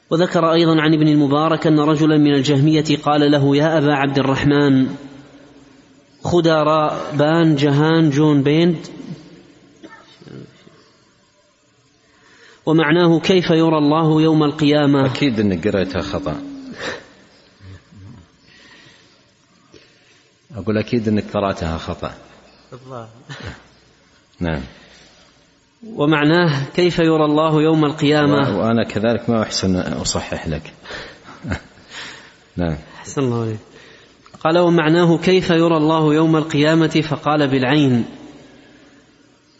وذكر أيضا عن ابن المبارك أن رجلا من الجهمية قال له: يا أبا عبد الرحمن، خدا راء بان جهان جون بيند، ومعناه كيف يرى الله يوم القيامة. أكيد أنك قرأتها خطأ، أقول أكيد أنك قرأتها خطأ. نعم. ومعناه كيف يرى الله يوم القيامة، وأنا كذلك ما أحسن أصحح لك. نعم. أحسن الله عليك. قال: ومعناه كيف يرى الله يوم القيامة، فقال: بالعين.